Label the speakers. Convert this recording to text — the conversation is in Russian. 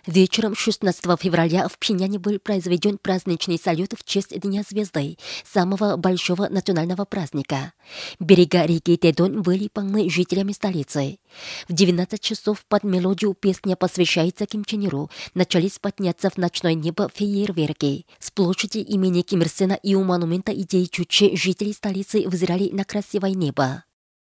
Speaker 1: Вечером 16 февраля в Пхеньяне был произведен праздничный салют в честь Дня Звезды, самого большого национального праздника. Берега реки Тэдон были полны жителями столицы. В 19 часов под мелодию «Песня посвящается Ким Чен Иру» начались подняться в ночное небо фейерверки. С площади имени Ким Ир Сена и у монумента идеи Чучхе жители столицы взирали на красивое небо.